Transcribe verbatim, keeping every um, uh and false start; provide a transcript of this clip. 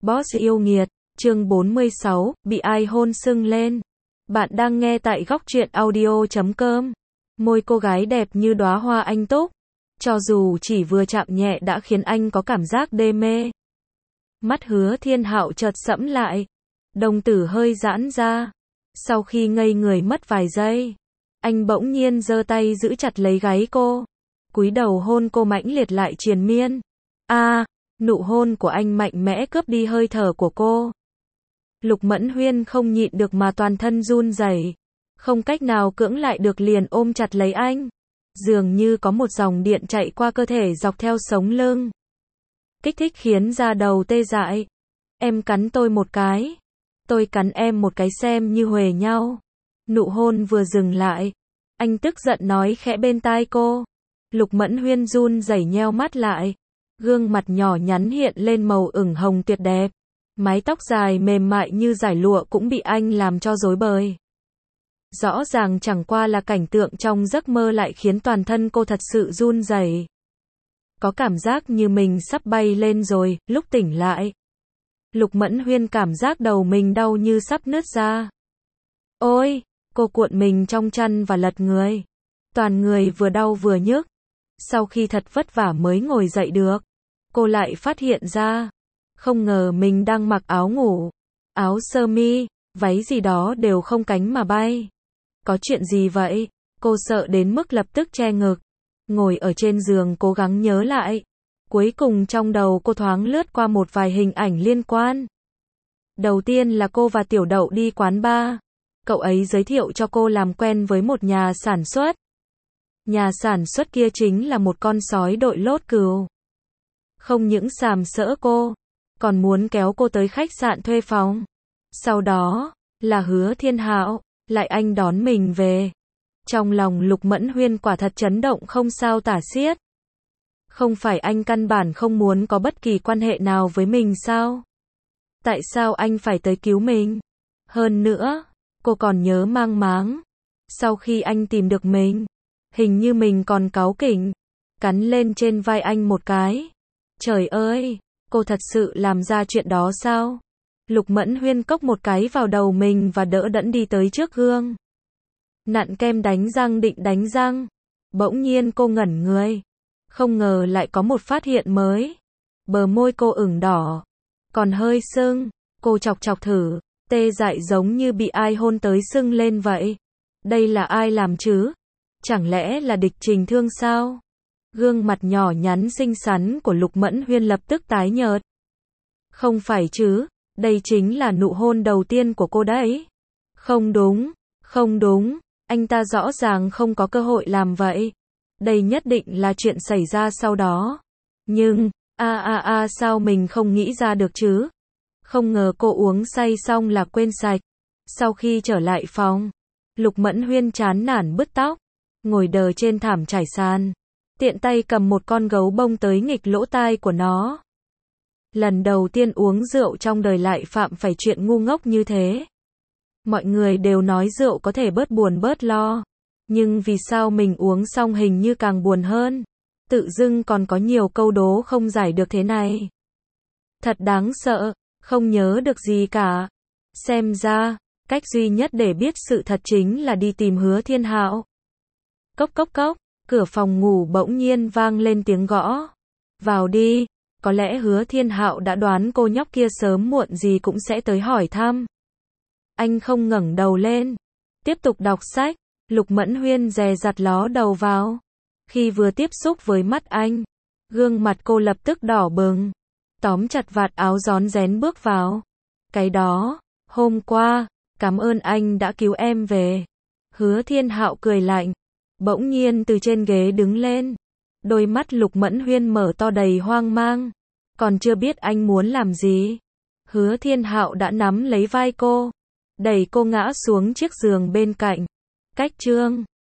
Boss yêu nghiệt, chương bốn mươi sáu, bị ai hôn sưng lên. Bạn đang nghe tại góc truyện audio chấm com. Môi cô gái đẹp như đóa hoa anh túc. Cho dù chỉ vừa chạm nhẹ đã khiến anh có cảm giác đê mê. Mắt Hứa Thiên Hạo chợt sẫm lại. Đồng tử hơi giãn ra. Sau khi ngây người mất vài giây, anh bỗng nhiên giơ tay giữ chặt lấy gáy cô. Cúi đầu hôn cô mãnh liệt lại triền miên. A, à, nụ hôn của anh mạnh mẽ cướp đi hơi thở của cô. Lục Mẫn Huyên không nhịn được mà toàn thân run rẩy, không cách nào cưỡng lại được liền ôm chặt lấy anh. Dường như có một dòng điện chạy qua cơ thể dọc theo sống lưng. Kích thích khiến da đầu tê dại. Em cắn tôi một cái. Tôi cắn em một cái xem như huề nhau. Nụ hôn vừa dừng lại, anh tức giận nói khẽ bên tai cô. Lục Mẫn Huyên run rẩy nheo mắt lại. Gương mặt nhỏ nhắn hiện lên màu ửng hồng tuyệt đẹp. Mái tóc dài mềm mại như dải lụa cũng bị anh làm cho rối bời. Rõ ràng chẳng qua là cảnh tượng trong giấc mơ lại khiến toàn thân cô thật sự run rẩy. Có cảm giác như mình sắp bay lên rồi, lúc tỉnh lại. Lục Mẫn Huyên cảm giác đầu mình đau như sắp nứt ra. Ôi, cô cuộn mình trong chăn và lật người. Toàn người vừa đau vừa nhức. Sau khi thật vất vả mới ngồi dậy được, cô lại phát hiện ra, không ngờ mình đang mặc áo ngủ, áo sơ mi, váy gì đó đều không cánh mà bay. Có chuyện gì vậy? Cô sợ đến mức lập tức che ngực, ngồi ở trên giường cố gắng nhớ lại. Cuối cùng trong đầu cô thoáng lướt qua một vài hình ảnh liên quan. Đầu tiên là cô và Tiểu Đậu đi quán bar. Cậu ấy giới thiệu cho cô làm quen với một nhà sản xuất. Nhà sản xuất kia chính là một con sói đội lốt cừu. Không những sàm sỡ cô, còn muốn kéo cô tới khách sạn thuê phòng. Sau đó, là Hứa Thiên Hạo, lại anh đón mình về. Trong lòng Lục Mẫn Huyên quả thật chấn động không sao tả xiết. Không phải anh căn bản không muốn có bất kỳ quan hệ nào với mình sao? Tại sao anh phải tới cứu mình? Hơn nữa, cô còn nhớ mang máng. Sau khi anh tìm được mình, hình như mình còn cáu kỉnh, cắn lên trên vai anh một cái. Trời ơi, cô thật sự làm ra chuyện đó sao? Lục Mẫn Huyên cốc một cái vào đầu mình và đỡ đẫn đi tới trước gương. Nặn kem đánh răng định đánh răng. Bỗng nhiên cô ngẩn người. Không ngờ lại có một phát hiện mới. Bờ môi cô ửng đỏ, còn hơi sưng. Cô chọc chọc thử, tê dại giống như bị ai hôn tới sưng lên vậy. Đây là ai làm chứ? Chẳng lẽ là Địch Trình Thương sao? Gương mặt nhỏ nhắn xinh xắn của Lục Mẫn Huyên lập tức tái nhợt. Không phải chứ, đây chính là nụ hôn đầu tiên của cô đấy. Không đúng, không đúng, anh ta rõ ràng không có cơ hội làm vậy. Đây nhất định là chuyện xảy ra sau đó. Nhưng, a a a sao mình không nghĩ ra được chứ? Không ngờ cô uống say xong là quên sạch. Sau khi trở lại phòng, Lục Mẫn Huyên chán nản bứt tóc, ngồi đờ trên thảm trải sàn, tiện tay cầm một con gấu bông tới nghịch lỗ tai của nó. Lần đầu tiên uống rượu trong đời lại phạm phải chuyện ngu ngốc như thế. Mọi người đều nói rượu có thể bớt buồn bớt lo. Nhưng vì sao mình uống xong hình như càng buồn hơn? Tự dưng còn có nhiều câu đố không giải được thế này. Thật đáng sợ, không nhớ được gì cả. Xem ra, cách duy nhất để biết sự thật chính là đi tìm Hứa Thiên Hạo. Cốc cốc cốc, cửa phòng ngủ bỗng nhiên vang lên tiếng gõ. Vào đi, có lẽ Hứa Thiên Hạo đã đoán cô nhóc kia sớm muộn gì cũng sẽ tới hỏi thăm. Anh không ngẩng đầu lên, tiếp tục đọc sách. Lục Mẫn Huyên dè dặt ló đầu vào. Khi vừa tiếp xúc với mắt anh, gương mặt cô lập tức đỏ bừng. Tóm chặt vạt áo rón rén bước vào. Cái đó, hôm qua, cảm ơn anh đã cứu em về. Hứa Thiên Hạo cười lạnh, bỗng nhiên từ trên ghế đứng lên. Đôi mắt Lục Mẫn Huyên mở to đầy hoang mang. Còn chưa biết anh muốn làm gì, Hứa Thiên Hạo đã nắm lấy vai cô, đẩy cô ngã xuống chiếc giường bên cạnh. Cách chương